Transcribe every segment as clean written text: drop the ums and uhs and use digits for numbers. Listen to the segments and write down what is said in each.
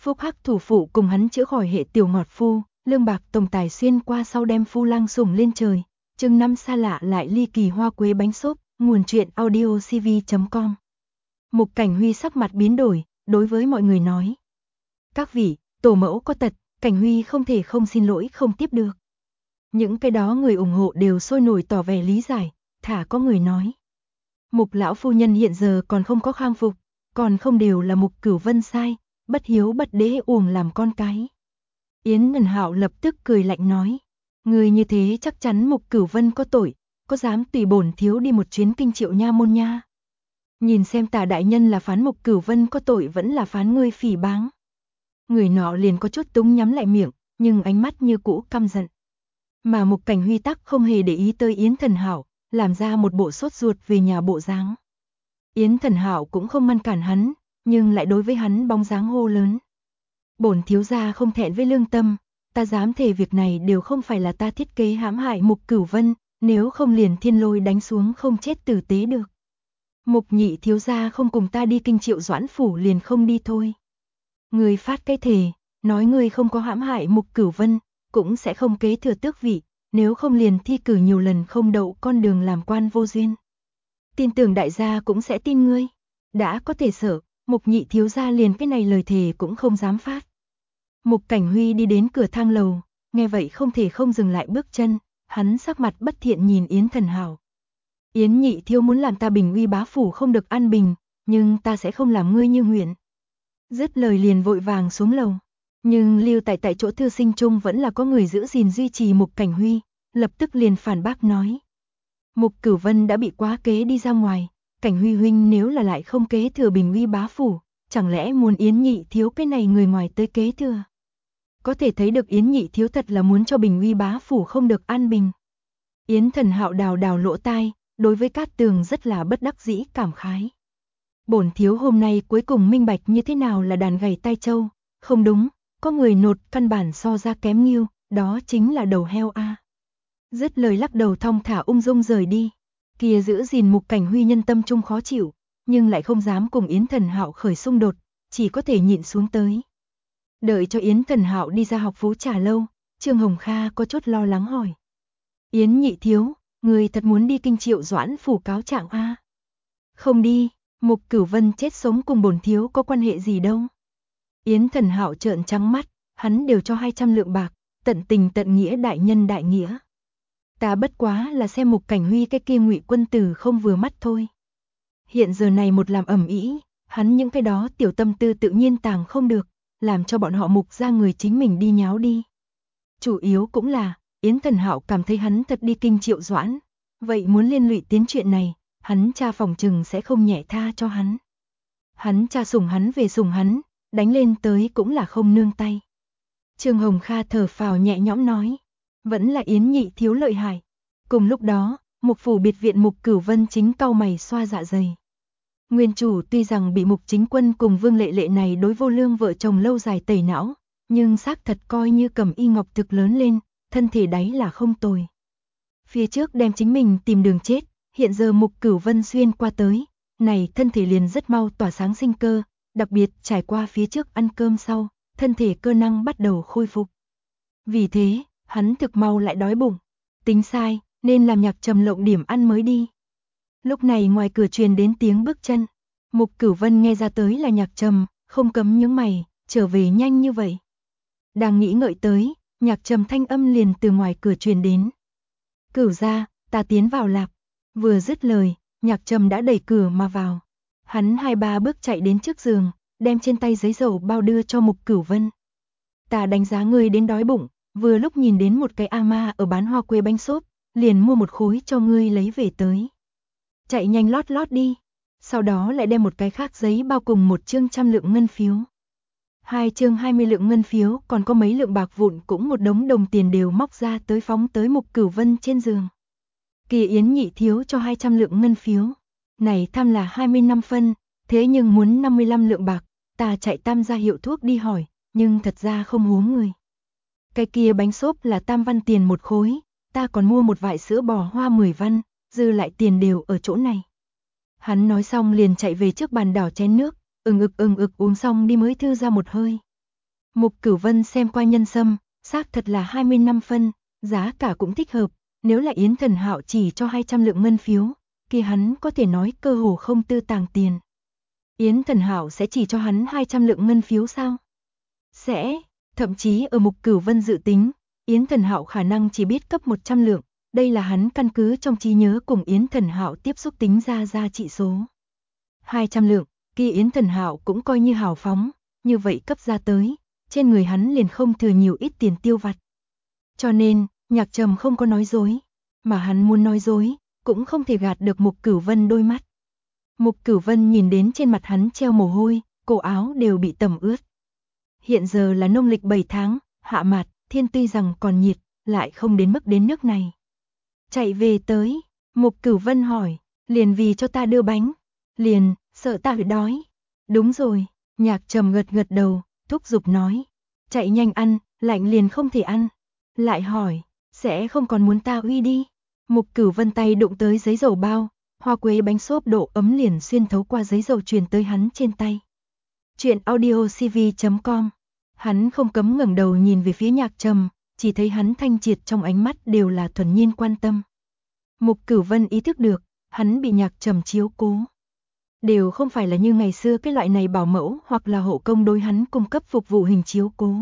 Phúc Hắc thủ phụ cùng hắn chữa khỏi hệ tiểu ngọt phu, lương bạc tổng tài xuyên qua sau đem phu lang sủng lên trời. Chương 5 xa lạ lại ly kỳ hoa quế bánh xốp, nguồn truyện audiocv.com. Mục Cảnh Huy sắc mặt biến đổi, đối với mọi người nói: các vị, tổ mẫu có tật, Cảnh Huy không thể không xin lỗi không tiếp được. Những cái đó người ủng hộ đều sôi nổi tỏ vẻ lý giải, thả có người nói: Mục lão phu nhân hiện giờ còn không có khang phục, còn không đều là Mục Cửu Vân sai, bất hiếu bất đế uổng làm con cái. Yến Ngân Hạo lập tức cười lạnh nói: người như thế chắc chắn Mục Cửu Vân có tội, có dám tùy bổn thiếu đi một chuyến kinh Triệu nha môn nha? Nhìn xem Tả đại nhân là phán Mục Cửu Vân có tội vẫn là phán ngươi phỉ báng. Người nọ liền có chút túng nhắm lại miệng, nhưng ánh mắt như cũ căm giận. Mà Mục Cảnh Huy tắc không hề để ý tới Yến Thần Hạo, làm ra một bộ sốt ruột về nhà bộ dáng. Yến Thần Hạo cũng không ngăn cản hắn, nhưng lại đối với hắn bóng dáng hô lớn: bổn thiếu gia không thẹn với lương tâm, ta dám thề việc này đều không phải là ta thiết kế hãm hại Mục Cửu Vân, nếu không liền thiên lôi đánh xuống không chết tử tế được. Mục nhị thiếu gia không cùng ta đi kinh Triệu Doãn phủ liền không đi thôi. Người phát cái thề, nói người không có hãm hại Mục Cửu Vân, cũng sẽ không kế thừa tước vị, nếu không liền thi cử nhiều lần không đậu con đường làm quan vô duyên. Tin tưởng đại gia cũng sẽ tin ngươi. Đã có thể sợ, Mục nhị thiếu gia liền cái này lời thề cũng không dám phát. Mục Cảnh Huy đi đến cửa thang lầu, nghe vậy không thể không dừng lại bước chân, hắn sắc mặt bất thiện nhìn Yến Thần Hạo. Yến nhị thiếu muốn làm ta bình uy bá phủ không được an bình, nhưng ta sẽ không làm ngươi như nguyện. Dứt lời liền vội vàng xuống lầu, nhưng lưu tại chỗ thư sinh chung vẫn là có người giữ gìn duy trì Mục Cảnh Huy, lập tức liền phản bác nói: Mục Cửu Vân đã bị quá kế đi ra ngoài, Cảnh Huy huynh nếu là lại không kế thừa bình uy bá phủ, chẳng lẽ muốn Yến nhị thiếu cái này người ngoài tới kế thừa? Có thể thấy được Yến nhị thiếu thật là muốn cho bình uy bá phủ không được an bình. Yến Thần Hạo đào đào lỗ tai, đối với Cát Tường rất là bất đắc dĩ cảm khái. Bổn thiếu hôm nay cuối cùng minh bạch như thế nào là đàn gầy tai trâu, không đúng, có người nột căn bản so ra kém nghiêu, đó chính là đầu heo a. Dứt lời lắc đầu thong thả ung dung rời đi. Kia giữ gìn Mục Cảnh Huy nhân tâm trung khó chịu, nhưng lại không dám cùng Yến Thần Hạo khởi xung đột, chỉ có thể nhịn xuống tới. Đợi cho Yến Thần Hạo đi ra học Phú Trà lâu, Trương Hồng Kha có chút lo lắng hỏi: Yến nhị thiếu, người thật muốn đi kinh Triệu Doãn phủ cáo trạng a? Không đi, Mục Cửu Vân chết sống cùng bổn thiếu có quan hệ gì đâu. Yến Thần Hạo trợn trắng mắt, hắn đều cho 200 lượng bạc, tận tình tận nghĩa đại nhân đại nghĩa. Ta bất quá là xem Mục Cảnh Huy cái kia Ngụy quân tử không vừa mắt thôi. Hiện giờ này một làm ầm ĩ, hắn những cái đó tiểu tâm tư tự nhiên tàng không được, làm cho bọn họ Mục ra người chính mình đi nháo đi. Chủ yếu cũng là, Yến Thần Hạo cảm thấy hắn thật đi kinh Triệu Doãn, vậy muốn liên lụy tiến chuyện này, hắn cha phòng trừng sẽ không nhẹ tha cho hắn. Hắn cha sủng hắn về sủng hắn, đánh lên tới cũng là không nương tay. Trương Hồng Kha thở phào nhẹ nhõm nói: vẫn là Yến nhị thiếu lợi hại. Cùng lúc đó, Mục phủ biệt viện Mục Cửu Vân chính cau mày xoa dạ dày. Nguyên chủ tuy rằng bị Mục Chính Quân cùng Vương Lệ Lệ này đối vô lương vợ chồng lâu dài tẩy não, nhưng xác thật coi như Cẩm Y Ngọc thực lớn lên, thân thể đáy là không tồi. Phía trước đem chính mình tìm đường chết, hiện giờ Mục Cửu Vân xuyên qua tới, này thân thể liền rất mau tỏa sáng sinh cơ, đặc biệt trải qua phía trước ăn cơm sau, thân thể cơ năng bắt đầu khôi phục. Vì thế, hắn thực mau lại đói bụng, tính sai, nên làm nhạc trầm lộng điểm ăn mới đi. Lúc này ngoài cửa truyền đến tiếng bước chân, Mục Cửu Vân nghe ra tới là nhạc trầm, không cấm nhướng mày, trở về nhanh như vậy. Đang nghĩ ngợi tới, nhạc trầm thanh âm liền từ ngoài cửa truyền đến. Cửu gia, ta tiến vào lạp. Vừa dứt lời, nhạc trầm đã đẩy cửa mà vào. Hắn 2-3 bước chạy đến trước giường, đem trên tay giấy dầu bao đưa cho Mục Cửu Vân. Ta đánh giá ngươi đến đói bụng, vừa lúc nhìn đến một cái ama ở bán hoa quế bánh xốp, liền mua một khối cho ngươi lấy về tới. Chạy nhanh lót lót đi, sau đó lại đem một cái khác giấy bao cùng một chương 100 lượng ngân phiếu. 2 chương 20 lượng ngân phiếu, còn có mấy lượng bạc vụn cũng một đống đồng tiền đều móc ra tới phóng tới Mục Cửu Vân trên giường. Kỳ Yến nhị thiếu cho 200 lượng ngân phiếu, này tham là 25 phân, thế nhưng muốn 55 lượng bạc, ta chạy Tam gia hiệu thuốc đi hỏi, nhưng thật ra không hố người. Cái kia bánh xốp là 3 văn tiền một khối, ta còn mua một vại sữa bò hoa 10 văn, dư lại tiền đều ở chỗ này. Hắn nói xong liền chạy về trước bàn đảo chén nước, ực uống xong đi mới thư ra một hơi. Mục Cửu Vân xem qua nhân sâm, xác thật là 25 phân, giá cả cũng thích hợp, nếu là Yến Thần Hạo chỉ cho 200 lượng ngân phiếu, thì hắn có thể nói cơ hồ không tư tàng tiền. Yến Thần Hạo sẽ chỉ cho hắn 200 lượng ngân phiếu sao? Sẽ, thậm chí ở Mục Cửu Vân dự tính, Yến Thần Hạo khả năng chỉ biết cấp 100 lượng, đây là hắn căn cứ trong trí nhớ cùng Yến Thần Hạo tiếp xúc tính ra giá trị số. 200 lượng, kia Yến Thần Hạo cũng coi như hào phóng, như vậy cấp ra tới, trên người hắn liền không thừa nhiều ít tiền tiêu vặt. Cho nên, Nhạc Trầm không có nói dối, mà hắn muốn nói dối, cũng không thể gạt được Mục Cửu Vân đôi mắt. Mục Cửu Vân nhìn đến trên mặt hắn treo mồ hôi, cổ áo đều bị tẩm ướt. Hiện giờ là nông lịch 7 tháng, hạ mạt, thiên tuy rằng còn nhiệt, lại không đến mức đến nước này. Chạy về tới, Mục Cửu Vân hỏi, liền vì cho ta đưa bánh, liền, sợ ta phải đói. Đúng rồi, Nhạc Trầm gật gật đầu, thúc giục nói, chạy nhanh ăn, lạnh liền không thể ăn. Lại hỏi, sẽ không còn muốn ta uy đi. Mục Cửu Vân tay đụng tới giấy dầu bao, hoa quế bánh xốp độ ấm liền xuyên thấu qua giấy dầu truyền tới hắn trên tay. Chuyện audiocv.com. Hắn không cấm ngẩng đầu nhìn về phía Nhạc Trầm, chỉ thấy hắn thanh triệt trong ánh mắt đều là thuần nhiên quan tâm. Mục Cửu Vân ý thức được, hắn bị Nhạc Trầm chiếu cố. Đều không phải là như ngày xưa cái loại này bảo mẫu hoặc là hộ công đối hắn cung cấp phục vụ hình chiếu cố.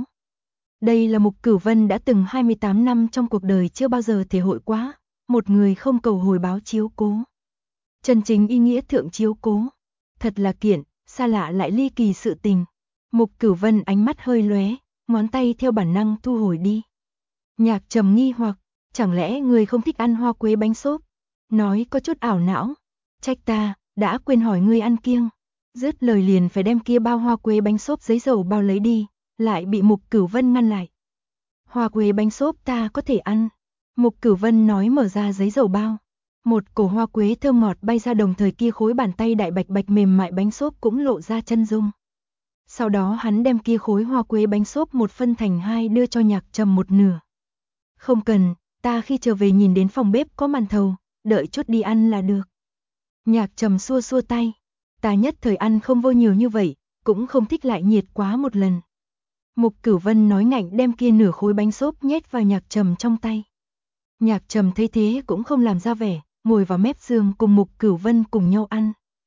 Đây là Mục Cửu Vân đã từng 28 năm trong cuộc đời chưa bao giờ thể hội quá, một người không cầu hồi báo chiếu cố. Chân chính ý nghĩa thượng chiếu cố. Thật là kiện, xa lạ lại ly kỳ sự tình. Mục Cửu Vân ánh mắt hơi lóe, ngón tay theo bản năng thu hồi đi. Nhạc Trầm nghi hoặc, chẳng lẽ người không thích ăn hoa quế bánh xốp? Nói có chút ảo não. Trách ta, đã quên hỏi ngươi ăn kiêng. Dứt lời liền phải đem kia bao hoa quế bánh xốp giấy dầu bao lấy đi, lại bị Mục Cửu Vân ngăn lại. Hoa quế bánh xốp ta có thể ăn. Mục Cửu Vân nói mở ra giấy dầu bao. Một cổ hoa quế thơm ngọt bay ra, đồng thời kia khối bàn tay đại bạch bạch mềm mại bánh xốp cũng lộ ra chân dung. Sau đó hắn đem kia khối hoa quế bánh xốp một phân thành hai đưa cho Nhạc Trầm một nửa. Không cần, ta khi trở về nhìn đến phòng bếp có màn thầu, đợi chút đi ăn là được. Nhạc Trầm xua xua tay, ta nhất thời ăn không vô nhiều như vậy, cũng không thích lại nhiệt quá một lần. Mục Cửu Vân nói ngạnh đem kia nửa khối bánh xốp nhét vào Nhạc Trầm trong tay. Nhạc Trầm thấy thế cũng không làm ra vẻ, ngồi vào mép giường cùng Mục Cửu Vân cùng nhau ăn.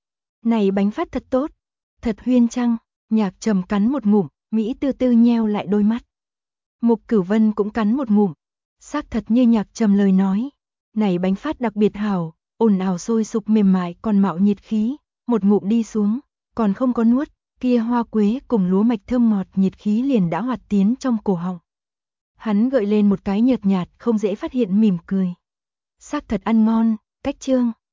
Này bánh phát thật tốt, thật huyên chăng? Nhạc Trầm cắn một ngụm, mỹ tư tư nheo lại đôi mắt. Mục Cửu Vân cũng cắn một ngụm, xác thật như Nhạc Trầm lời nói, này bánh phát đặc biệt hảo, ồn ào sôi sục mềm mại còn mạo nhiệt khí, một ngụm đi xuống, còn không có nuốt, kia hoa quế cùng lúa mạch thơm ngọt nhiệt khí liền đã hoạt tiến trong cổ họng. Hắn gợi lên một cái nhợt nhạt không dễ phát hiện mỉm cười. Xác thật ăn ngon, cách chương.